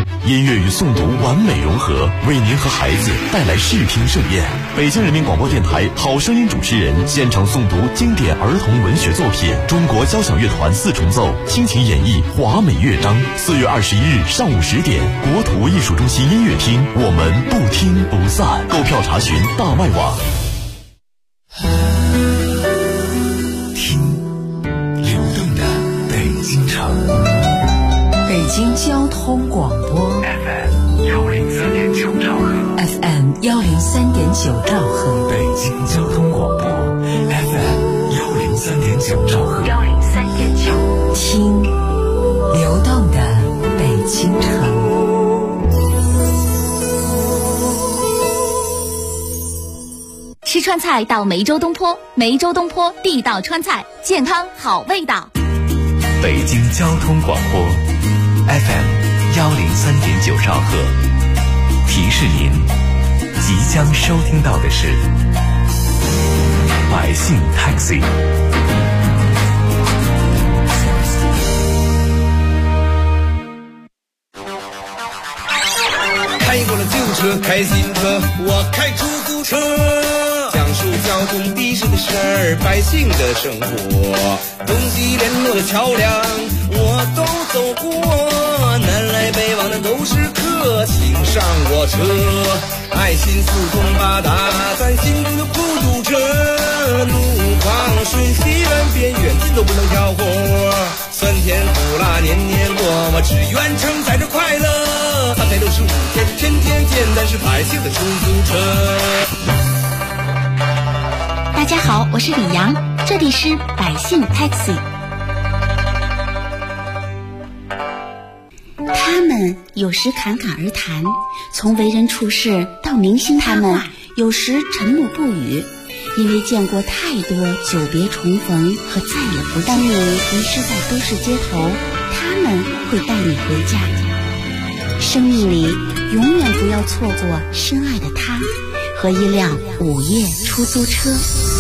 音乐与诵读完美融合，为您和孩子带来视听盛宴。北京人民广播电台好声音主持人现场诵读经典儿童文学作品，中国交响乐团4重奏倾情演绎华美乐章。4月21日上午10点，国土艺术中心音乐厅，我们不听不散。购票查询大麦网。 听流动的北京城， 北京交通广播 FM 103.9兆赫， FM 103.9兆赫， 北京交通广播 FM 103.9兆赫 ，103.9，听流动的北京城。 吃川菜到梅州东坡，梅州东坡地道川菜，健康好味道。 北京交通广播 FM 103.9兆赫，提示您即将收听到的是百姓 Taxi。 开过了旧车，开新车，我开出租车，讲述交通的士的事儿，百姓的生活，东西联络的桥梁我都走过，南来北往的都是客，请上我车，爱心四通八达，咱心中的孤独者，路况顺西南边远近都不能挑活，酸甜苦辣年年过，我只愿承载着快乐，365天天天见，但是百姓的出租车。 大家好，我是李阳，这里是百姓 Taxi。 他们有时侃侃而谈，从为人处事到明星他们有时沉默不语，因为见过太多久别重逢和再也不见。当你迷失在都市街头，他们会带你回家。生命里永远不要错过深爱的他和一辆午夜出租车。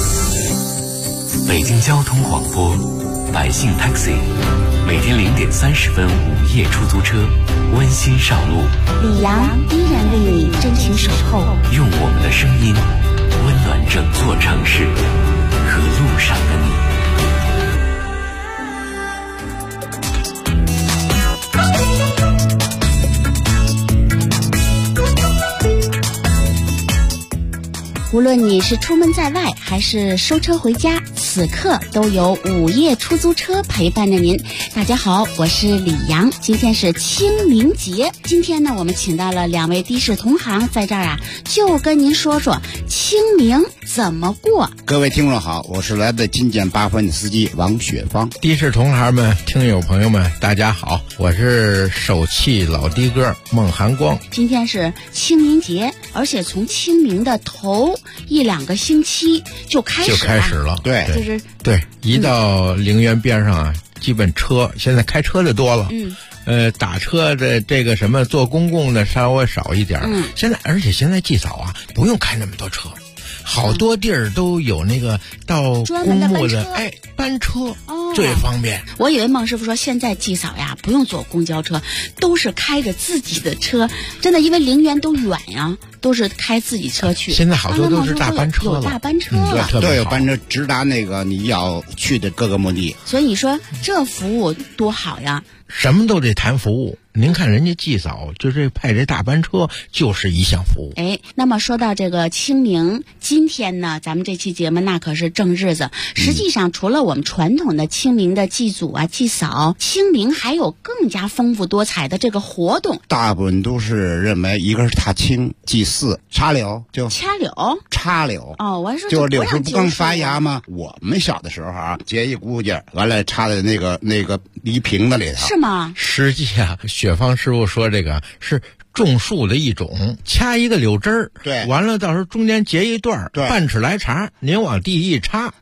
北京交通广播百姓 Taxi， 每天0点30分午夜出租车，温馨上路。 李阳依然为你真情守候， 用我们的声音温暖整座城市和路上的你。 无论你是出门在外还是收车回家，此刻都有午夜出租车陪伴着您。大家好，我是李阳，今天是清明节。今天呢，我们请到了2位的士同行，在这儿啊，就跟您说说清明怎么过。 各位听众好，我是来自金建8分的司机王雪芳。 的士同行们、听友朋友们，大家好，我是手气老的哥孟寒光。 今天是清明节，而且从清明的头1-2个星期就开始了。 对， 就是对，一到陵园边上啊，基本车现在开车的多了。打车的这个什么坐公共的稍微少一点。现在而且现在祭扫啊，不用开那么多车。好多地儿都有那个到公墓的班车，最方便。 我以为孟师傅说现在祭扫呀不用坐公交车，都是开着自己的车，真的，因为陵园都远呀，都是开自己车去。 现在好多都是大班车了， 有大班车了， 都有班车直达那个你要去的各个目的。 所以你说这服务多好呀！ 什么都得谈服务。您看人家祭扫，就这派这大班车就是一项服务。 那么说到这个清明，今天呢，咱们这期节目那可是正日子。实际上，除了我们传统的清明的祭祖啊、祭扫，清明还有更加丰富多彩的这个活动。 大部分都是认为一个是踏青、祭祀、插柳，就掐柳、 插柳。 我还说就柳树不刚发芽吗？我们小的时候啊，结一骨节，完了插在那个梨瓶子里头。 是吗？ 实际啊，雪芳师傅说这个是种树的一种，掐一个柳枝儿， 对， 完了到时候中间截一段， 对， 半尺来长，您往地一插，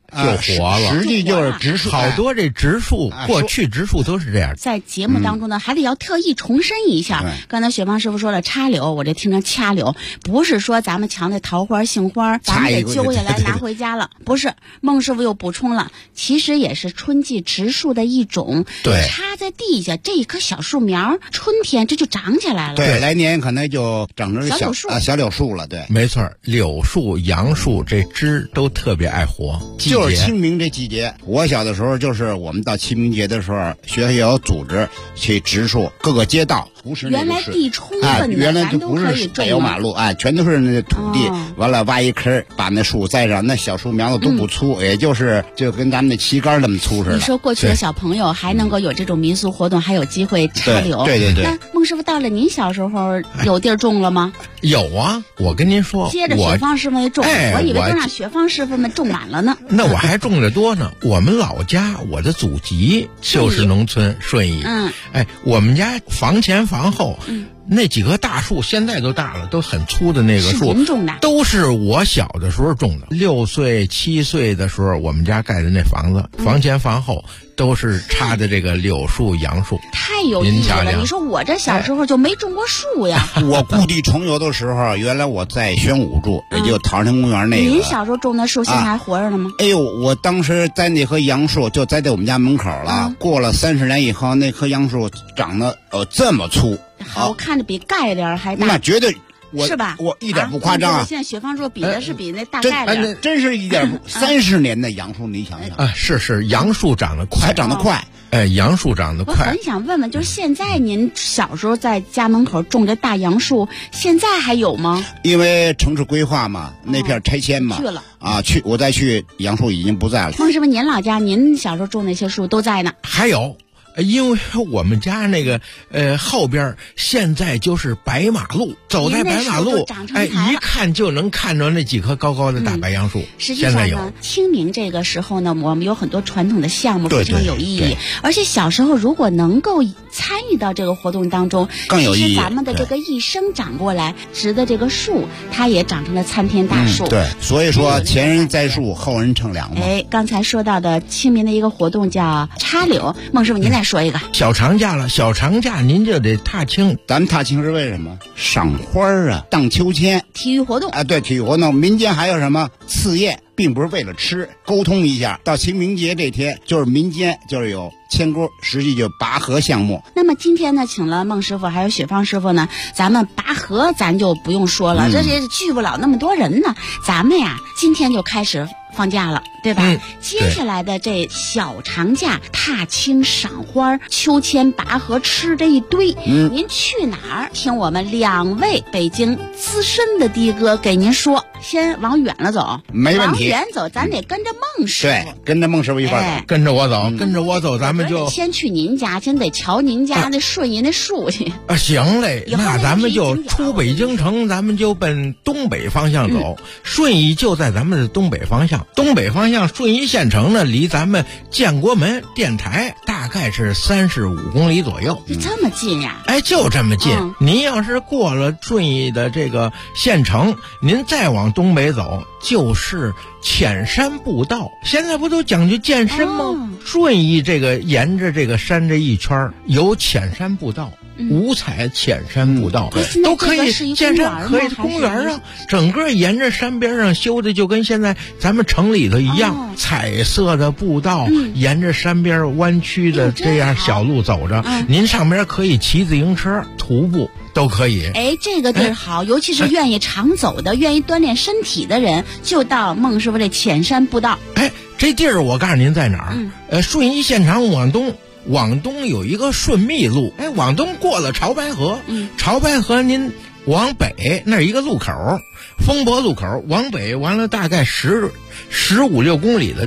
就活了。 实际就是植树， 好多这植树，过去植树都是这样。 在节目当中呢，还得要特意重申一下，刚才雪芳师傅说了插柳，我这听成掐柳，不是说咱们墙的桃花、杏花，咱们得揪下来拿回家了，不是。孟师傅又补充了，其实也是春季植树的一种， 对， 插在地下这一棵小树苗，春天这就长起来了， 对，来年可能就长成小柳树了，对， 没错，柳树、杨树这枝都特别爱活， 就是清明这季节。我小的时候就是我们到清明节的时候，学校有组织去植树，各个街道不是原来地充分的， 原来就不是柏油马路全都是那土地，完了挖一坑，把那树栽上，那小树苗子都不粗，也就跟咱们的旗杆那么粗似的。 你说过去的小朋友还能够有这种民俗活动，还有机会插柳， 对。 那孟师傅到了您小时候有地儿种了吗？ 有啊，我跟您说， 接着雪芳师傅种，我以为都让雪芳师傅们种满了呢。 那我还种得多呢。我们老家，我的祖籍就是农村顺义。我们家房前房后，那几棵大树现在都大了，都很粗的那个树，都是我小的时候种的。6岁、7岁的时候，我们家盖的那房子，房前房后都是插的这个柳树、杨树， 太有意义了。你说我这小时候就没种过树呀。 我故地重游的时候，原来我在宣武住，也就陶山公园那个。 您小时候种的树现在还活着呢吗？ 哎呦，我当时栽那棵杨树就栽在我们家门口了。过了30年以后，那棵杨树长得这么粗， 我看着比盖帘还大。 那绝对。 是吧？ 我一点不夸张啊！ 现在雪芳说比的是比那大盖帘， 真是一点不。30年的杨树，你想想啊，是杨树长得快， 长得快。 杨树长得快。 我很想问问，就是现在您小时候在家门口种这大杨树，现在还有吗？ 因为城市规划嘛，那片拆迁嘛， 去了我再去，杨树已经不在了。 孟师傅，您老家您小时候种那些树都在呢？ 还有。因为我们家那个后边现在就是白马路，走在白马路，一看就能看着那几棵高高的大白杨树。 实际上呢，清明这个时候呢，我们有很多传统的项目非常有意义，而且小时候如果能够参与到这个活动当中， 更有意义。 其实咱们的这个一生长过来植的这个树，它也长成了参天大树。 对，所以说前人栽树，后人乘凉嘛。 刚才说到的清明的一个活动叫插柳，孟师傅您来说一个。 小长假了，小长假您就得踏青。 咱们踏青是为什么？赏花啊，荡秋千， 体育活动对，体育活动。民间还有什么刺宴，并不是为了吃，沟通一下。到清明节这天，就是民间就是有牵钩，实际就拔河项目。 那么今天呢，请了孟师傅还有雪芳师傅呢，咱们拔河咱就不用说了，这也聚不了那么多人呢。咱们呀，今天就开始放假了，对吧？接下来的这小长假，踏青、赏花、秋千、拔河、吃这一堆，您去哪儿？听我们2位北京资深的的哥给您说。先往远了走， 没问题。 往远走，咱得跟着孟师傅。 对，跟着孟师傅一块走， 跟着我走，跟着我走，咱们就先去您家，先得瞧您家那顺义那树去。 行嘞，那咱们就出北京城，咱们就奔东北方向走。顺义就在咱们的东北方向，东北方向顺义县城呢，离咱们建国门电台大概是35公里左右。 就这么近呀？ 就这么近。您要是过了顺义的这个县城，您再往东北走就是浅山步道。现在不都讲究健身吗？顺义这个沿着这个山这一圈有浅山步道，五彩浅山步道，都可以健身，可以公园啊。整个沿着山边上修的就跟现在咱们城里头一样，彩色的步道，沿着山边弯曲的这样小路走着，您上边可以骑自行车、徒步。都可以。 这个地儿好，尤其是愿意常走的、愿意锻炼身体的人，就到孟师傅这浅山步道。 这地儿我告诉您在哪儿？顺义县城往东有一个顺密路，往东过了潮白河，潮白河您往北那儿一个路口，风伯路口往北完了大概15-16公里的地儿，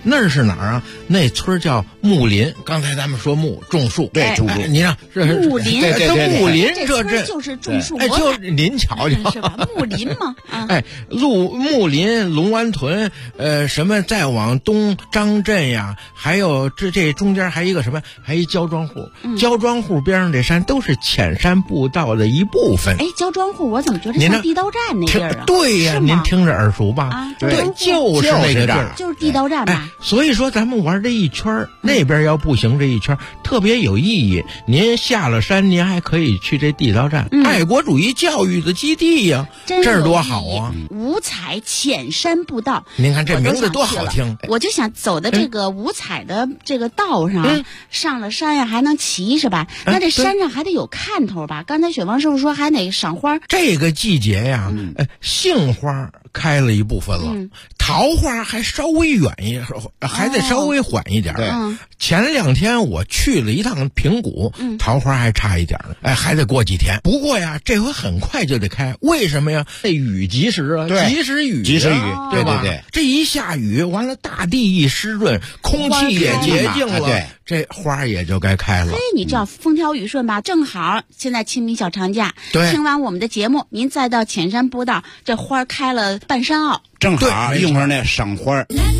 那是哪儿啊？那村叫木林。刚才咱们说木种树， 对，种树。 你看这是木林， 这木林这就是种树。 就您瞧瞧， 是吧？木林嘛， 木林、龙湾屯，什么再往东张镇呀，还有这中间还一个什么，还一焦庄户。焦庄户边上这山都是浅山步道的一部分。 焦庄户我怎么觉得像地道战那地儿啊？ 对呀，您听着耳熟吧？ 对， 就是那个地儿， 就是地道战吧。 所以说咱们玩这一圈，那边要步行这一圈特别有意义。您下了山，您还可以去这地道战，爱国主义教育的基地呀，这儿多好啊！ 五彩浅山步道， 您看这名字多好听。 我就想走的这个五彩的这个道上，上了山呀还能骑是吧？那这山上还得有看头吧？刚才雪芳师傅说还得赏花。 这个季节呀，杏花开了一部分了，桃花还稍微远一，还得稍微缓一点。前2天我去了一趟平谷，桃花还差一点呢，还得过几天。不过呀，这回很快就得开，为什么呀？这雨及时啊，及时雨，对吧？对，这一下雨完了，大地一湿润，空气也洁净了，这花也就该开了。 你这样风调雨顺吧，正好现在清明小长假，听完我们的节目，您再到浅山步道，这花开了半山坳， 正好用上那赏花。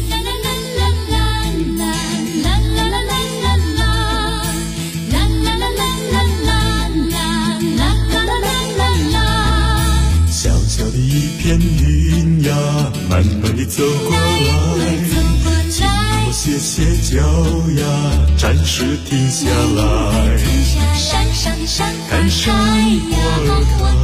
小小的一片云呀，慢慢地走过来，轻我歇歇脚呀，暂时停下来， 山上的山看山花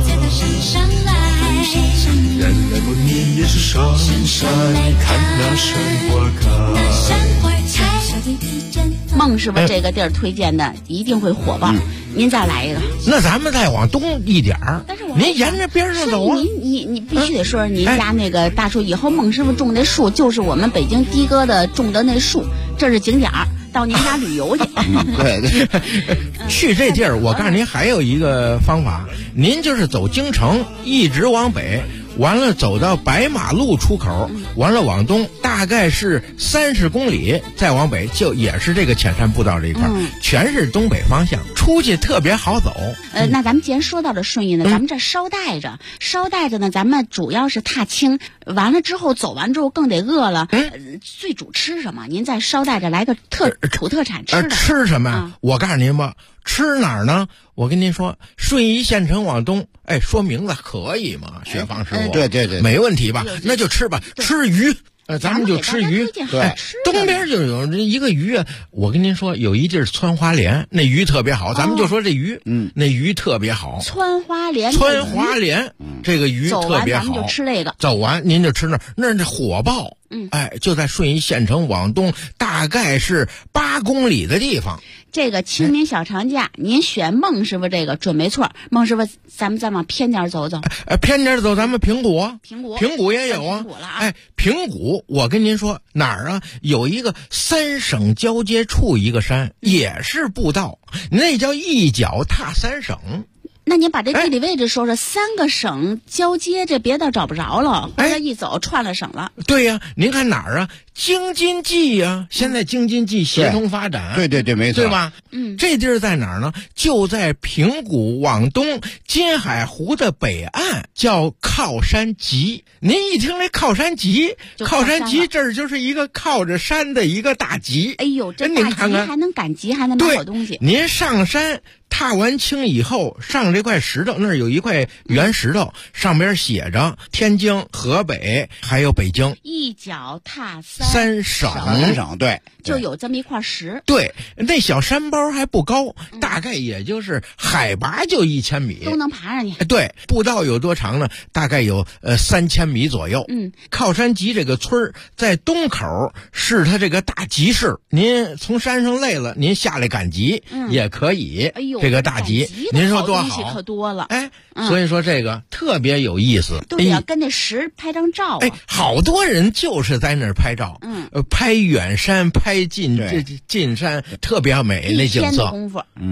开，原来我你也是上山看那山花开。 孟师傅这个地儿推荐的一定会火爆，您再来一个。 那咱们再往东一点儿，您沿着边上走啊。 你必须得说说您家那个大树，以后孟师傅种那树就是我们北京的哥的种的那树，这是景点儿，到您家旅游去。 对，去这地儿，我告诉您还有一个方法，您就是走京城，一直往北。完了走到白马路出口，完了往东大概是30公里，再往北就也是这个浅山步道这一块，全是东北方向，出去特别好走。 那咱们既然说到了顺义呢，咱们这捎带着呢，咱们主要是踏青，完了之后走完之后更得饿了，最主吃什么？您再捎带着来个土特产吃的。 吃什么呀？我告诉您吧，吃哪儿呢？我跟您说，顺义县城往东，说名字可以吗？雪芳师傅， 对， 没问题吧？那就吃吧，吃鱼。咱们就吃鱼。 对， 东边就有一个鱼啊，我跟您说，有一地儿汆花莲，那鱼特别好。咱们就说这鱼，那鱼特别好。 汆花莲， 这个鱼特别好。 咱们就吃那个。 走完您就吃那火爆。就在顺义县城往东，大概是8公里的地方。 这个清明小长假，您选孟师傅这个准没错。孟师傅，咱们再往偏点走走。 偏点走，咱们平谷啊， 平谷也有啊。平谷，我跟您说哪儿啊？有一个3省交接处一个山，也是步道，那叫一脚踏3省。 那您把这地理位置说说，3个省交接，这别到找不着了，或者一走串了省了。 对呀，您看哪儿啊？京津冀呀，现在京津冀协同发展。 对，没错， 对吧？这地儿在哪儿呢？就在平谷往东金海湖的北岸，叫靠山集。您一听这靠山集这儿就是一个靠着山的一个大集。 哎呦，这大集还能赶集，还能买好东西。 您上山踏完青以后，上这块石头，那儿有一块圆石头，上边写着天津、河北还有北京， 一脚踏 3省，对， 就有这么一块石。 对，那小山包还不高，大概也就是海拔就1000米， 都能爬上去。 对，步道有多长呢？大概有3000米左右。靠山集这个村儿在东口是它这个大集市，您从山上累了，您下来赶集也可以。 哎呦， 这个大集，您说多好， 可多了。 所以说这个特别有意思。 对呀，跟那石拍张照。 好多人就是在那儿拍照。拍远山，拍近山，特别美那景色。 功夫。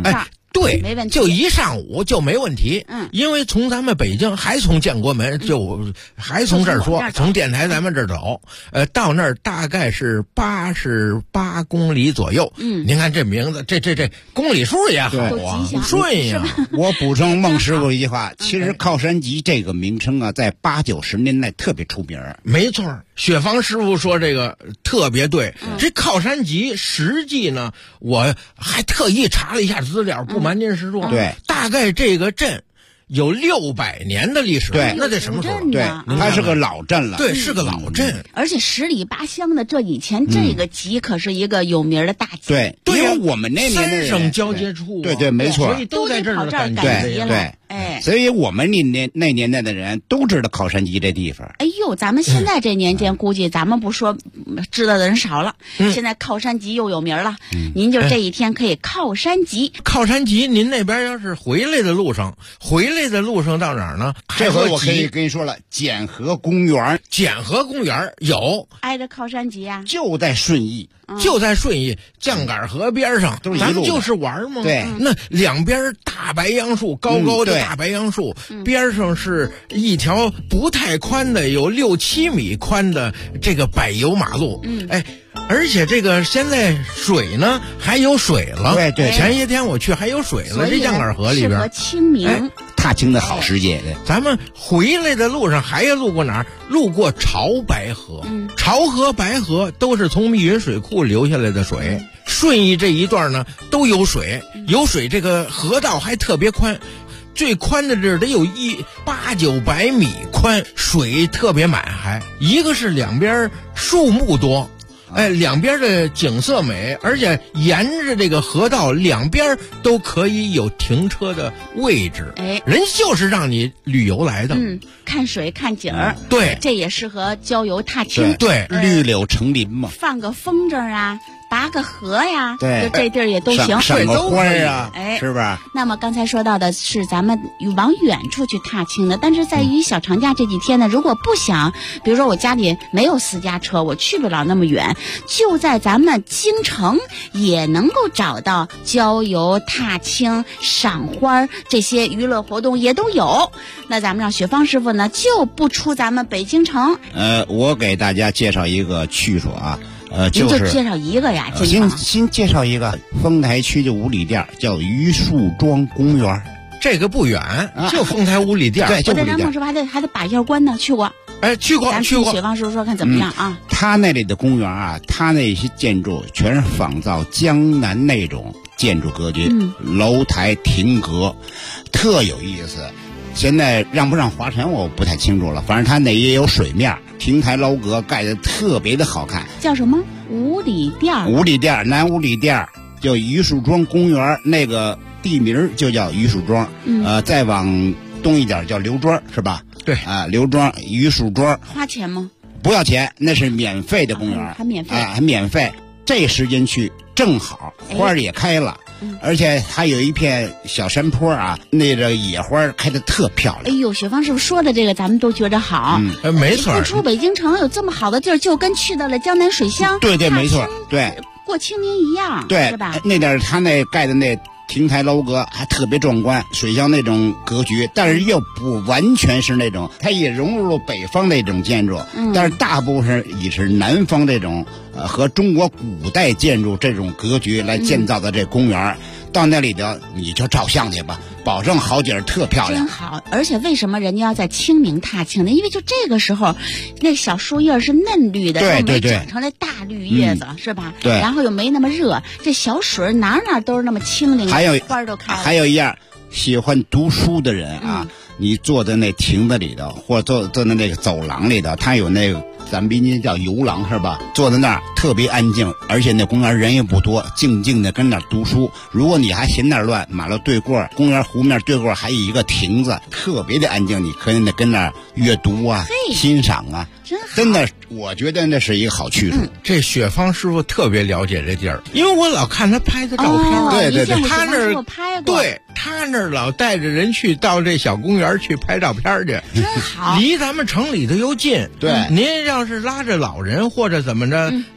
对， 没问题， 就一上午就没问题。因为从咱们北京还从建国门还从这儿说，从电台咱们这儿走，到那儿大概是88公里左右。您看这名字，这公里数也好啊，顺呀。 我补充孟师傅一句话，其实靠山集这个名称啊，在80、90年代特别出名。 没错，雪芳师傅说这个特别对。这靠山集实际呢，我还特意查了一下资料，不瞒您实说， 对， 大概这个镇有600年的历史。 对， 那得什么时候？ 对，它是个老镇了。 对，是个老镇， 而且十里八乡的，这以前这个集可是一个有名的大集。 对，因为我们那年的 3省交接处。 对，没错， 所以都在这儿赶集了。 对，所以我们那年代的人都知道靠山集这地方。 哎呦，咱们现在这年间，估计咱们不说知道的人少了。现在靠山集又有名了。您就这一天可以靠山集。 靠山集，您那边要是回来的路上到哪儿呢？ 这回我可以跟你说了，简和公园有挨着靠山集啊， 就在顺义。 绛杆河边上，咱们就是玩嘛。 对， 那两边大白杨树，高高的大白杨树，边上是一条不太宽的，有6、7米宽的这个柏油马路。而且这个现在水呢还有水了。 对， 前些天我去还有水了，这绛杆河里边适合清明。 踏青的好时节。 咱们回来的路上还要路过哪儿？路过潮白河。潮河、白河都是从密云水库流下来的水。顺义这一段呢都有水，这个河道还特别宽，最宽的这儿得有800、900米宽，水特别满。还一个是两边树木多，两边的景色美，而且沿着这个河道两边都可以有停车的位置。人就是让你旅游来的。 看水看景儿。 对， 这也适合郊游踏青。 对， 绿柳成林嘛， 放个风筝啊，拔个河呀， 对， 就这地儿也都行， 赏个花啊，是吧？ 那么刚才说到的是咱们往远处去踏青的，但是在于小长假这几天呢，如果不想，比如说我家里没有私家车，我去不了那么远，就在咱们京城也能够找到郊游、踏青、赏花这些娱乐活动也都有。那咱们让雪芳师傅呢就不出咱们北京城。 我给大家介绍一个去处啊。 您就介绍一个呀， 先介绍一个，丰台区的5里店叫榆树庄公园， 这个不远，就丰台5里店。 对，就5里店。 我在孟师傅还得把一下关呢，去过。 去过。 咱听雪芳师傅说看怎么样啊？ 他那里的公园啊，他那些建筑全是仿造江南那种建筑格局，楼台亭阁，特有意思。现在让不让划船我不太清楚了，反正他那也有水面，亭台楼阁盖得特别的好看。 叫什么？5里店。 5里店，南5里店叫榆树庄公园，那个地名就叫榆树庄。再往东一点叫刘庄，是吧？ 对啊，刘庄、榆树庄。 花钱吗？ 不要钱，那是免费的公园。 还免费还免费。这时间去正好，花儿也开了。而且还有一片小山坡啊，那个野花开得特漂亮。 哎呦，雪芳师傅说的这个咱们都觉着好。 没错。 不出北京城有这么好的地儿，就跟去到了江南水乡。 对，没错，对， 过清明一样， 对， 是吧？ 那点他那盖的那亭台楼阁还特别壮观，水乡那种格局，但是又不完全是那种，它也融入了北方那种建筑，但是大部分也是南方这种和中国古代建筑这种格局来建造的这公园。到那里头你就照相去吧，保证好景儿，特漂亮。 真好。而且为什么人家要在清明踏青呢？因为就这个时候，那小树叶是嫩绿的，又没长成那大绿叶子，是吧？ 对。 然后又没那么热，这小水哪都是那么清灵， 还有花都开了。 还有一样，喜欢读书的人啊，你坐在那亭子里头，或者坐在那个走廊里头，它有那个咱们滨江叫游廊，是吧？坐在那儿特别安静，而且那公园人也不多，静静的跟那儿读书。如果你还嫌那儿乱，马路对过公园湖面对过还有一个亭子，特别的安静，你可以跟那儿阅读啊，欣赏啊，真的，我觉得那是一个好去处。 这雪芳师傅特别了解这地儿，因为我老看他拍的照片。 对， 他那儿拍过。 对，他那儿老带着人去到这小公园去拍照片去， 真好。 离咱们城里头又近。 对， 您要是拉着老人或者怎么着，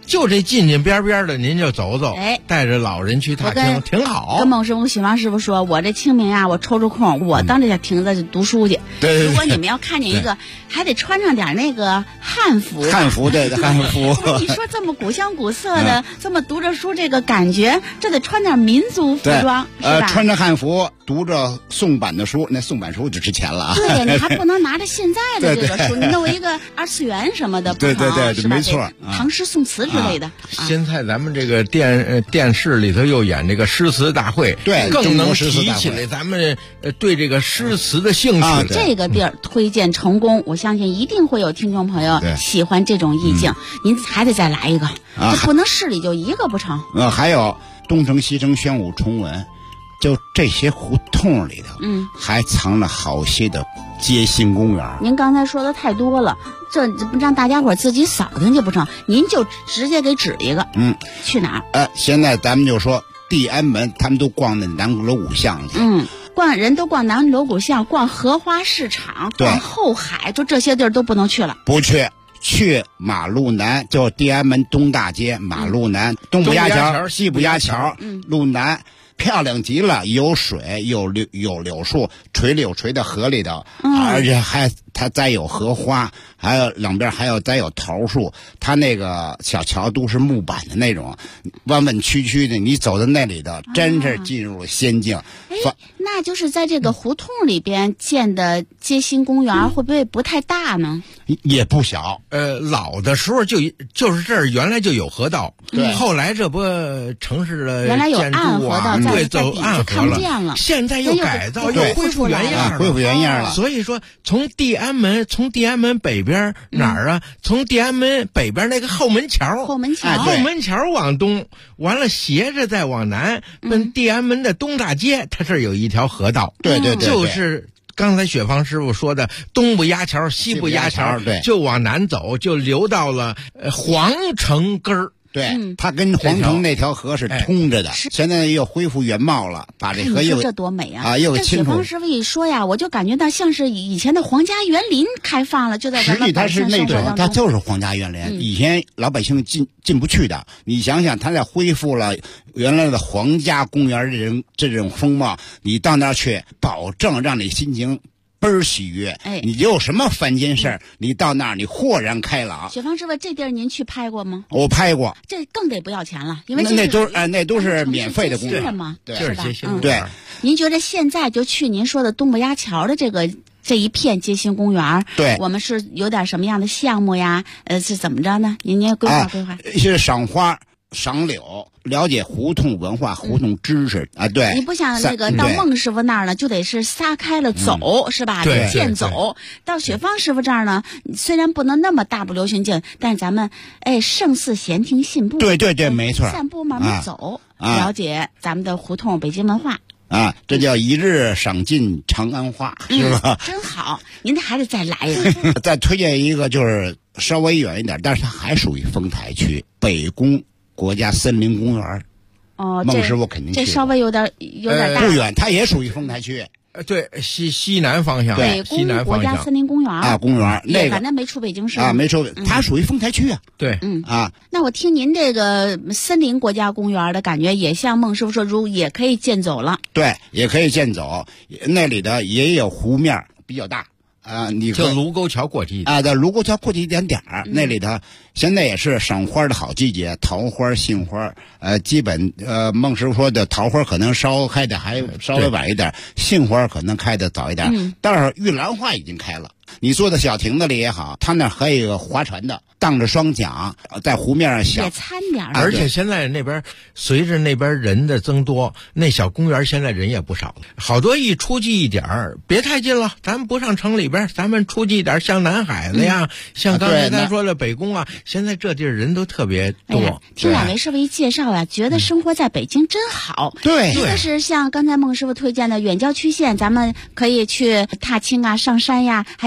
就这近边的您就走走，带着老人去踏青挺好。 跟孟师傅、许芳师傅说，我这清明啊，我抽出空，我当这小亭子读书去。 对， 如果你们要看见一个，还得穿上点那个汉服。 汉服对，汉服。 你说这么古香古色的，这么读着书，这个感觉，这得穿点民族服装，是吧？ 穿着汉服，读着宋版的书，那宋版书就值钱了啊。 对，你还不能拿着现在的这个书，你弄一个二次元什么的， 对，没错， 唐诗宋词之类的。 现在咱们这个电视里头又演这个诗词大会， 对， 更能提起来咱们对这个诗词的兴趣。 这个地儿推荐成功，我相信一定会有听众朋友喜欢这种意境。您还得再来一个，这不能市里就一个不成。 还有东城西城宣武崇文，就这些胡同里头，还藏了好些的街心公园。 您刚才说的太多了，这不让大家伙自己扫听去不成？您就直接给指一个，去哪儿？ 现在咱们就说地安门，他们都逛那南锣鼓巷去。 逛人都逛南锣鼓巷，逛荷花市场，逛后海，就这些地儿都不能去了。 不去。去马路南，就地安门东大街马路南，东部压桥，西部压桥，路南漂亮极了，有水，有柳树，垂柳垂到河里头，而且它栽有荷花，还有两边还有栽有桃树，它那个小桥都是木板的那种，弯弯曲曲的，你走到那里头，真是进入了仙境。 那就是在这个胡同里边建的街心公园，会不会不太大呢？ 也不小。 老的时候就是这儿原来就有河道，后来这不城市的原来有暗河道， 对，走暗河了， 现在又改造，又恢复原样了， 恢复原样了。 所以说，从地安门北边哪儿啊？从地安门北边那个后门桥往东，完了斜着再往南，奔地安门的东大街，它这儿有一条河道。 对， 就是刚才雪芳师傅说的东部压桥，西部压桥，就往南走，就流到了皇城根儿。 对，它跟皇城那条河是通着的，现在又恢复原貌了，把这河又这多美啊！ 又这雪芳师傅一说呀，我就感觉到像是以前的皇家园林开放了，就在咱们百姓生活当中。 它就是皇家园林，以前老百姓进不去的。你想想，它在恢复了原来的皇家公园这种风貌，你到那儿去，保证让你心情倍儿喜悦。你有什么烦心事儿，你到那儿你豁然开朗。 雪芳师傅，这地儿您去拍过吗？ 我拍过， 这更得不要钱了，因为那都是免费的公园嘛， 对， 是吧？ 对。 您觉得现在就去您说的东部压桥的这一片街心公园， 对， 我们是有点什么样的项目呀？是怎么着呢？您规划规划？ 是赏花、赏柳，了解胡同文化、胡同知识啊。对， 你不想那个到孟师傅那儿呢，就得是撒开了走，是吧？ 对， 健走。到雪芳师傅这儿呢，虽然不能那么大步流星径，但是咱们胜似闲庭信步。 对，没错。 散步慢慢走，了解咱们的胡同北京文化。 这叫一日赏尽长安花，是吧？ 真好，您还得再来一个。 再推荐一个，就是稍微远一点，但是它还属于丰台区北宫国家森林公园。孟师傅肯定去。 这稍微有点大。 不远，它也属于丰台区。 对，西南方向， 北宫国家森林公园公园那个反正没出北京市没出，它属于丰台区啊。 对， 那我听您这个森林国家公园的感觉，也像孟师傅说，也可以健走了。 对，也可以健走，那里的也有湖面比较大。你就卢沟桥过去在卢沟桥过去一点儿，那里头现在也是赏花的好季节，桃花、杏花，基本孟师傅说的桃花可能开的还稍微晚一点，杏花可能开的早一点，但是玉兰花已经开了。你坐在小亭子里也好，他那还有一个划船的，荡着双桨在湖面上想也参点而且现在那边随着那边人的增多，那小公园现在人也不少了，好多一出去一点儿，别太近了，咱们不上城里边，咱们出去一点，像南海子呀，像刚才咱说的北宫啊，现在这地儿人都特别多。 听两位师傅一介绍啊，觉得生活在北京真好。 对， 一个是像刚才孟师傅推荐的远郊区县，咱们可以去踏青啊、上山呀，还有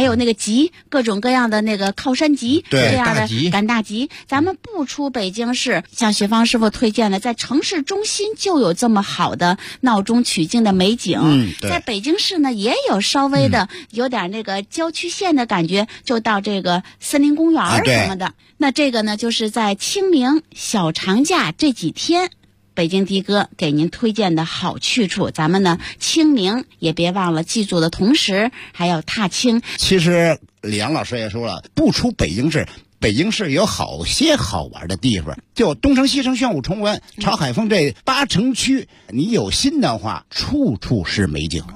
有那个集，各种各样的那个靠山集，这样的赶大集。咱们不出北京市，像雪芳师傅推荐的，在城市中心就有这么好的闹中取静的美景。在北京市呢，也有稍微的有点那个郊区县的感觉，就到这个森林公园什么的。那这个呢，就是在清明小长假这几天，北京的哥给您推荐的好去处。咱们呢，清明也别忘了记住的同时，还要踏青。 其实李阳老师也说了，不出北京市，北京市有好些好玩的地方，就东城、西城、宣武、崇文、朝海丰这8城区，你有心的话，处处是美景。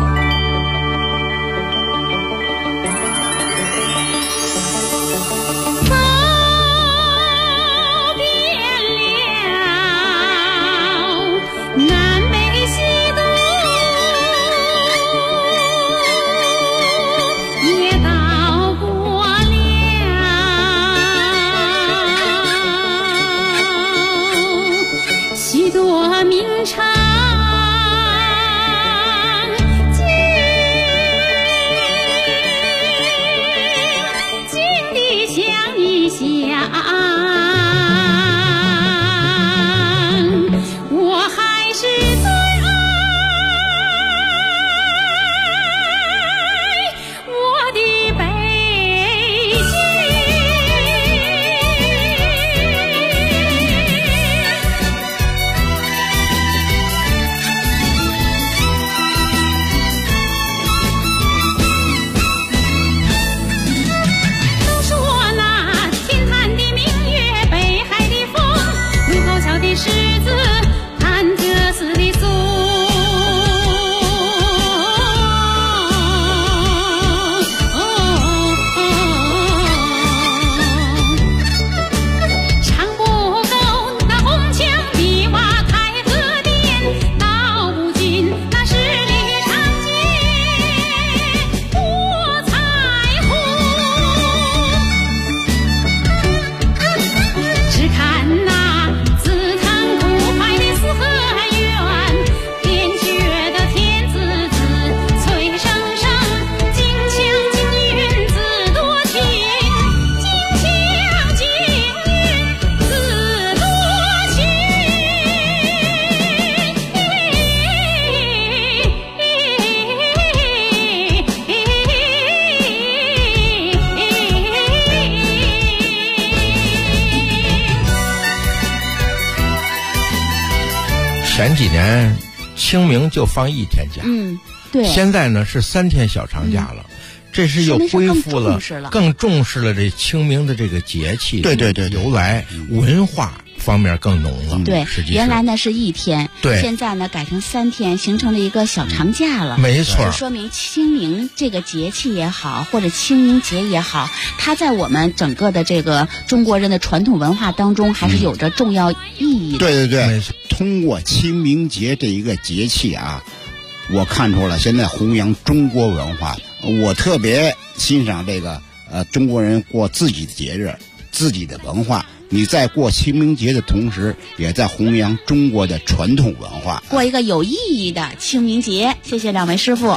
前几年清明就放1天假， 对。 现在呢是3天小长假了，这是又恢复了，更重视了这清明的这个节气， 对由来，文化方面更浓了。 对，原来呢是1天， 对， 现在呢改成3天，形成了一个小长假了。 没错， 就说明清明这个节气也好，或者清明节也好，它在我们整个的这个中国人的传统文化当中，还是有着重要意义的。 对，通过清明节这一个节气啊，我看出了现在弘扬中国文化。我特别欣赏这个中国人过自己的节日，自己的文化。你在过清明节的同时，也在弘扬中国的传统文化， 过一个有意义的清明节。谢谢2位师傅。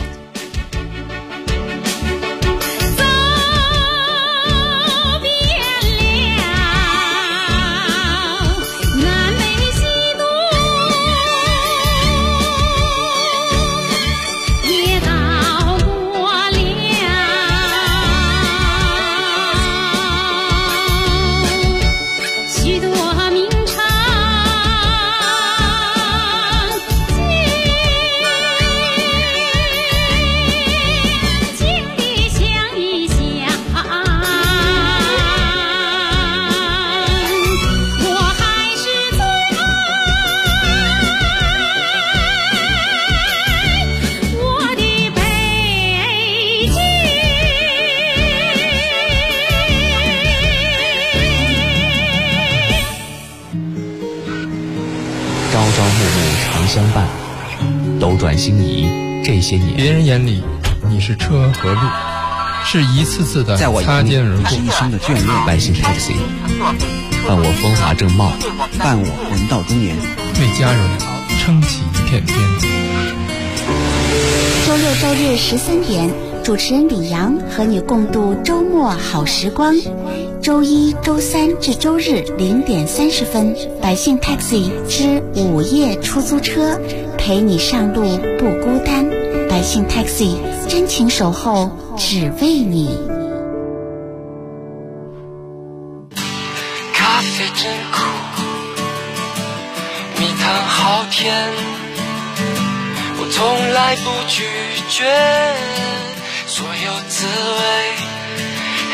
相伴，斗转星移，这些年， 别人眼里你是车和路，是一次次的擦肩而过， 是一生的眷恋。百姓 taxi， 伴我风华正茂， 伴我人到中年， 为家人撑起一片天。 周6、周日13点， 主持人李阳和你共度周末好时光。周一、周三至周日0点30分，百姓 Taxi 之午夜出租车，陪你上路不孤单。百姓 Taxi 真情守候，只为你。 咖啡真苦，蜜糖好甜，我从来不拒绝所有滋味。